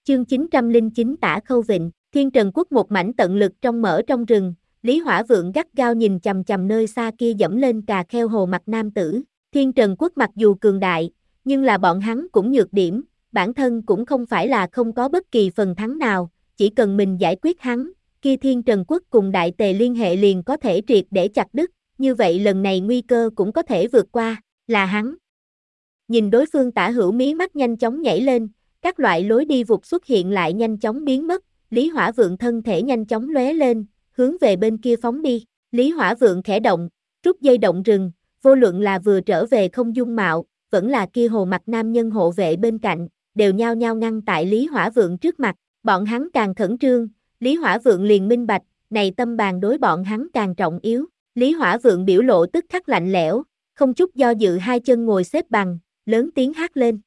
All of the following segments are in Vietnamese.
Chương 909 Tả Khâu Vịnh, Thiên Trần Quốc một mảnh tận lực trong rừng, Lý Hỏa Vượng gắt gao nhìn chằm chằm nơi xa kia dẫm lên cà kheo hồ mặt nam tử. Thiên Trần Quốc mặc dù cường đại, nhưng là bọn hắn cũng nhược điểm, bản thân cũng không phải là không có bất kỳ phần thắng nào, chỉ cần mình giải quyết hắn, kia Thiên Trần Quốc cùng Đại Tề liên hệ liền có thể triệt để chặt đứt, như vậy lần này nguy cơ cũng có thể vượt qua, là hắn. Nhìn đối phương Tả Hữu mí mắt nhanh chóng nhảy lên, các loại lối đi vụt xuất hiện lại nhanh chóng biến mất, Lý Hỏa Vượng thân thể nhanh chóng lóe lên, hướng về bên kia phóng đi. Lý Hỏa Vượng khẽ động, rút dây động rừng, vô luận là vừa trở về không dung mạo, vẫn là kia hồ mặt nam nhân hộ vệ bên cạnh, đều nhao nhao ngăn tại Lý Hỏa Vượng trước mặt, bọn hắn càng khẩn trương, Lý Hỏa Vượng liền minh bạch, này tâm bàn đối bọn hắn càng trọng yếu. Lý Hỏa Vượng biểu lộ tức khắc lạnh lẽo, không chút do dự hai chân ngồi xếp bằng, lớn tiếng hát lên.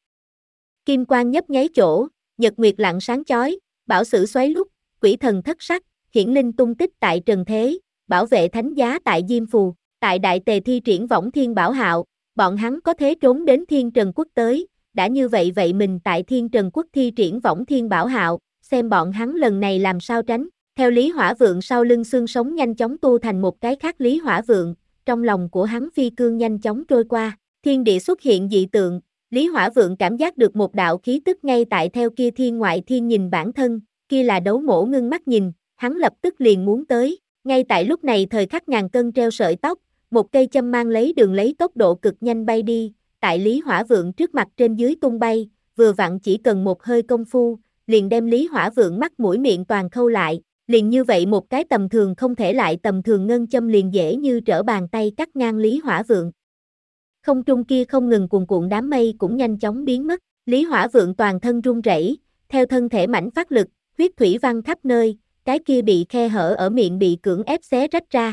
Kim quang nhấp nháy chỗ, nhật nguyệt lặng sáng chói, bảo sử xoáy lúc, quỷ thần thất sắc, hiển linh tung tích tại trần thế, bảo vệ thánh giá tại Diêm Phù, tại Đại Tề thi triển võng thiên bảo hạo, bọn hắn có thế trốn đến Thiên Trần Quốc tới, đã như vậy mình tại Thiên Trần Quốc thi triển võng thiên bảo hạo, xem bọn hắn lần này làm sao tránh. Theo Lý Hỏa Vượng sau lưng xương sống nhanh chóng tu thành một cái khác Lý Hỏa Vượng, trong lòng của hắn phi cương nhanh chóng trôi qua, thiên địa xuất hiện dị tượng. Lý Hỏa Vượng cảm giác được một đạo khí tức ngay tại theo kia thiên ngoại thiên nhìn bản thân, kia là Đấu Mỗ ngưng mắt nhìn, hắn lập tức liền muốn tới, ngay tại lúc này thời khắc ngàn cân treo sợi tóc, một cây châm mang lấy đường lấy tốc độ cực nhanh bay đi, tại Lý Hỏa Vượng trước mặt trên dưới tung bay, vừa vặn chỉ cần một hơi công phu, liền đem Lý Hỏa Vượng mắt mũi miệng toàn khâu lại, liền như vậy một cái tầm thường không thể lại tầm thường ngân châm liền dễ như trở bàn tay cắt ngang Lý Hỏa Vượng. Không trung kia không ngừng cuồn cuộn đám mây cũng nhanh chóng biến mất, Lý Hỏa Vượng toàn thân run rẩy, theo thân thể mảnh phát lực, huyết thủy văng khắp nơi, cái kia bị khe hở ở miệng bị cưỡng ép xé rách ra.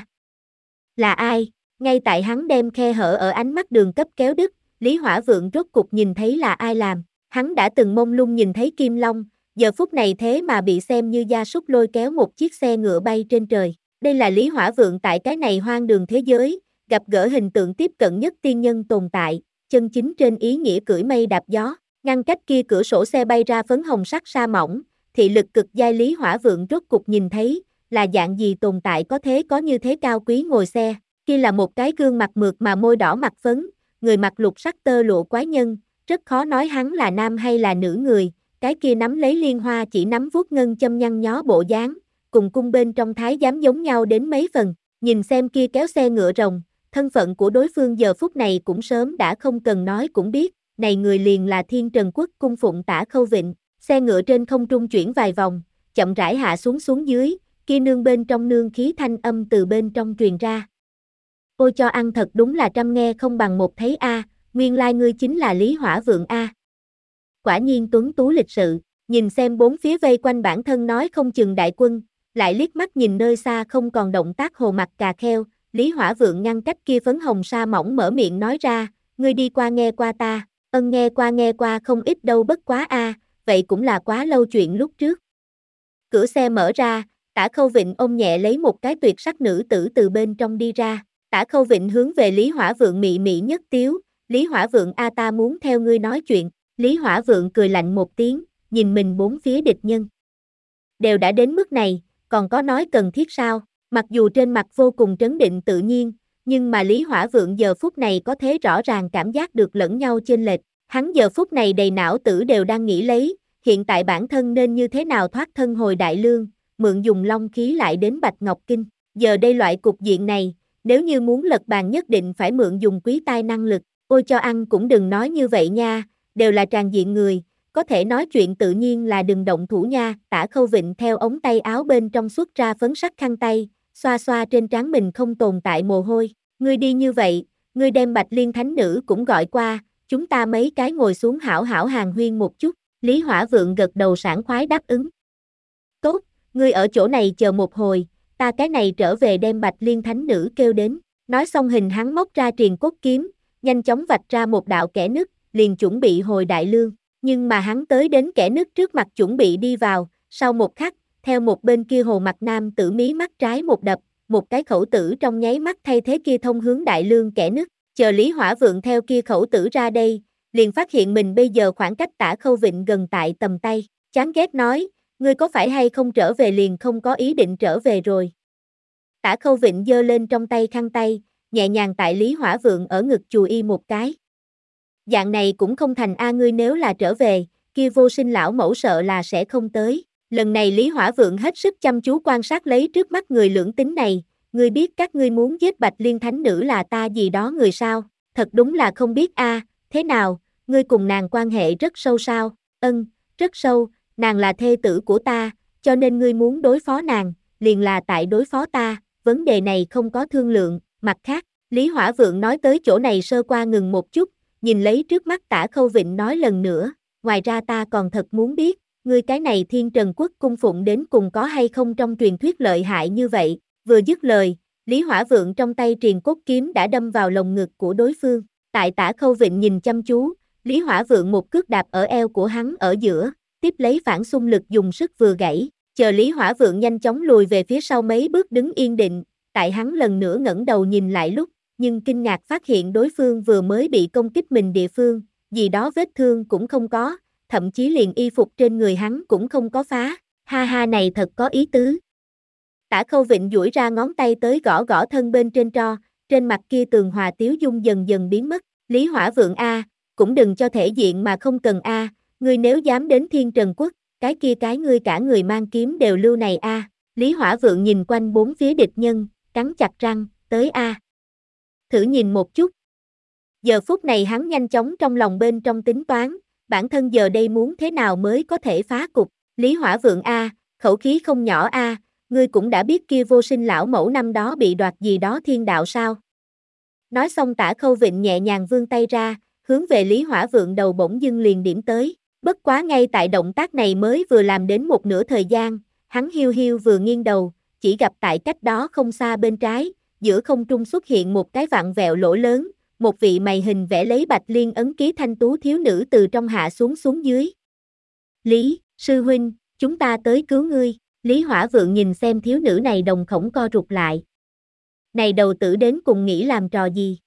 Là ai? Ngay tại hắn đem khe hở ở ánh mắt đường cấp kéo đứt, Lý Hỏa Vượng rốt cục nhìn thấy là ai làm, hắn đã từng mông lung nhìn thấy Kim Long, giờ phút này thế mà bị xem như gia súc lôi kéo một chiếc xe ngựa bay trên trời. Đây là Lý Hỏa Vượng tại cái này hoang đường thế giới, gặp gỡ hình tượng tiếp cận nhất tiên nhân tồn tại, chân chính trên ý nghĩa cưỡi mây đạp gió, ngăn cách kia cửa sổ xe bay ra phấn hồng sắc sa mỏng, thị lực cực giai Lý Hỏa Vượng rốt cục nhìn thấy, là dạng gì tồn tại có như thế cao quý ngồi xe, kia là một cái gương mặt mượt mà môi đỏ mặt phấn, người mặc lục sắc tơ lụa quái nhân, rất khó nói hắn là nam hay là nữ người, cái kia nắm lấy liên hoa chỉ nắm vuốt ngân châm nhăn nhó bộ dáng, cùng cung bên trong thái giám giống nhau đến mấy phần, nhìn xem kia kéo xe ngựa rồng. Thân phận của đối phương giờ phút này cũng sớm đã không cần nói cũng biết, này người liền là Thiên Trần Quốc cung phụng Tả Khâu Vịnh, xe ngựa trên không trung chuyển vài vòng, chậm rãi hạ xuống dưới, kia nương bên trong nương khí thanh âm từ bên trong truyền ra. Ôi cho ăn thật đúng là trăm nghe không bằng một thấy a, nguyên lai ngươi chính là Lý Hỏa Vượng a. Quả nhiên tuấn tú lịch sự, nhìn xem bốn phía vây quanh bản thân nói không chừng đại quân, lại liếc mắt nhìn nơi xa không còn động tác hồ mặt cà kheo. Lý Hỏa Vượng ngăn cách kia phấn hồng sa mỏng mở miệng nói ra, ngươi đi qua nghe qua ta, nghe qua không ít đâu bất quá a, vậy cũng là quá lâu chuyện lúc trước. Cửa xe mở ra, Tả Khâu Vịnh ôm nhẹ lấy một cái tuyệt sắc nữ tử từ bên trong đi ra, Tả Khâu Vịnh hướng về Lý Hỏa Vượng mị mị nhất tiếu, Lý Hỏa Vượng a ta muốn theo ngươi nói chuyện, Lý Hỏa Vượng cười lạnh một tiếng, nhìn mình bốn phía địch nhân. Đều đã đến mức này, còn có nói cần thiết sao? Mặc dù trên mặt vô cùng trấn định tự nhiên, nhưng mà Lý Hỏa Vượng giờ phút này có thế rõ ràng cảm giác được lẫn nhau chênh lệch, hắn giờ phút này đầy não tử đều đang nghĩ lấy, hiện tại bản thân nên như thế nào thoát thân hồi đại lương, mượn dùng long khí lại đến Bạch Ngọc Kinh, giờ đây loại cục diện này, nếu như muốn lật bàn nhất định phải mượn dùng quý tai năng lực, ôi cho ăn cũng đừng nói như vậy nha, đều là tràn diện người, có thể nói chuyện tự nhiên là đừng động thủ nha. Tả Khâu Vịnh theo ống tay áo bên trong xuất ra phấn sắc khăn tay, xoa xoa trên trán mình không tồn tại mồ hôi, ngươi đi như vậy, ngươi đem Bạch Liên Thánh Nữ cũng gọi qua, chúng ta mấy cái ngồi xuống hảo hảo hàn huyên một chút. Lý Hỏa Vượng gật đầu sảng khoái đáp ứng. Tốt, ngươi ở chỗ này chờ một hồi, ta cái này trở về đem Bạch Liên Thánh Nữ kêu đến, nói xong hình hắn móc ra triền cốt kiếm, nhanh chóng vạch ra một đạo kẽ nứt, liền chuẩn bị hồi đại lương, nhưng mà hắn tới đến kẽ nứt trước mặt chuẩn bị đi vào, sau một khắc, theo một bên kia hồ mặt nam tử mí mắt trái một đập, một cái khẩu tử trong nháy mắt thay thế kia thông hướng đại lương kẽ nứt, chờ Lý Hỏa Vượng theo kia khẩu tử ra đây, liền phát hiện mình bây giờ khoảng cách Tả Khâu Vịnh gần tại tầm tay, chán ghét nói, ngươi có phải hay không trở về liền không có ý định trở về rồi. Tả Khâu Vịnh giơ lên trong tay khăn tay, nhẹ nhàng tại Lý Hỏa Vượng ở ngực chùi y một cái. Dạng này cũng không thành a, ngươi nếu là trở về, kia Vô Sinh lão mẫu sợ là sẽ không tới. Lần này Lý Hỏa Vượng hết sức chăm chú quan sát lấy trước mắt người lưỡng tính này, ngươi biết các ngươi muốn giết Bạch Liên Thánh Nữ là ta gì đó người sao? Thật đúng là không biết a, thế nào, ngươi cùng nàng quan hệ rất sâu sao? Ân, rất sâu, nàng là thê tử của ta, cho nên ngươi muốn đối phó nàng, liền là tại đối phó ta, vấn đề này không có thương lượng. Mặt khác, Lý Hỏa Vượng nói tới chỗ này sơ qua ngừng một chút, nhìn lấy trước mắt Tả Khâu Vịnh nói lần nữa, ngoài ra ta còn thật muốn biết, ngươi cái này Thiên Trần Quốc cung phụng đến cùng có hay không trong truyền thuyết lợi hại như vậy. Vừa dứt lời, Lý Hỏa Vượng trong tay Triền Cốt Kiếm đã đâm vào lồng ngực của đối phương. Tại Tả Khâu Vịnh nhìn chăm chú, Lý Hỏa Vượng một cước đạp ở eo của hắn ở giữa, tiếp lấy phản xung lực dùng sức vừa gãy, chờ Lý Hỏa Vượng nhanh chóng lùi về phía sau mấy bước đứng yên định, tại hắn lần nữa ngẩng đầu nhìn lại lúc, nhưng kinh ngạc phát hiện đối phương vừa mới bị công kích mình địa phương, gì đó vết thương cũng không có, thậm chí liền y phục trên người hắn cũng không có phá, ha ha này thật có ý tứ. Tả Khâu Vịnh duỗi ra ngón tay tới gõ gõ thân bên trên tro, trên mặt kia tường hòa tiếu dung dần dần biến mất, Lý Hỏa Vượng a, cũng đừng cho thể diện mà không cần a, ngươi nếu dám đến Thiên Trần Quốc, cái kia cái ngươi cả người mang kiếm đều lưu này a. Lý Hỏa Vượng nhìn quanh bốn phía địch nhân, cắn chặt răng, tới a. Thử nhìn một chút. Giờ phút này hắn nhanh chóng trong lòng bên trong tính toán, bản thân giờ đây muốn thế nào mới có thể phá cục. Lý Hỏa Vượng a, khẩu khí không nhỏ a, ngươi cũng đã biết kia Vô Sinh lão mẫu năm đó bị đoạt gì đó thiên đạo sao? Nói xong Tả Khâu Vịnh nhẹ nhàng vươn tay ra, hướng về Lý Hỏa Vượng đầu bỗng dưng liền điểm tới. Bất quá ngay tại động tác này mới vừa làm đến một nửa thời gian, hắn hiu hiu vừa nghiêng đầu, chỉ gặp tại cách đó không xa bên trái, giữa không trung xuất hiện một cái vặn vẹo lỗ lớn, một vị mày hình vẽ lấy bạch liên ấn ký thanh tú thiếu nữ từ trong hạ xuống dưới. Lý, sư huynh, chúng ta tới cứu ngươi. Lý Hỏa Vượng nhìn xem thiếu nữ này đồng khổng co rụt lại. Này đầu tử đến cùng nghĩ làm trò gì?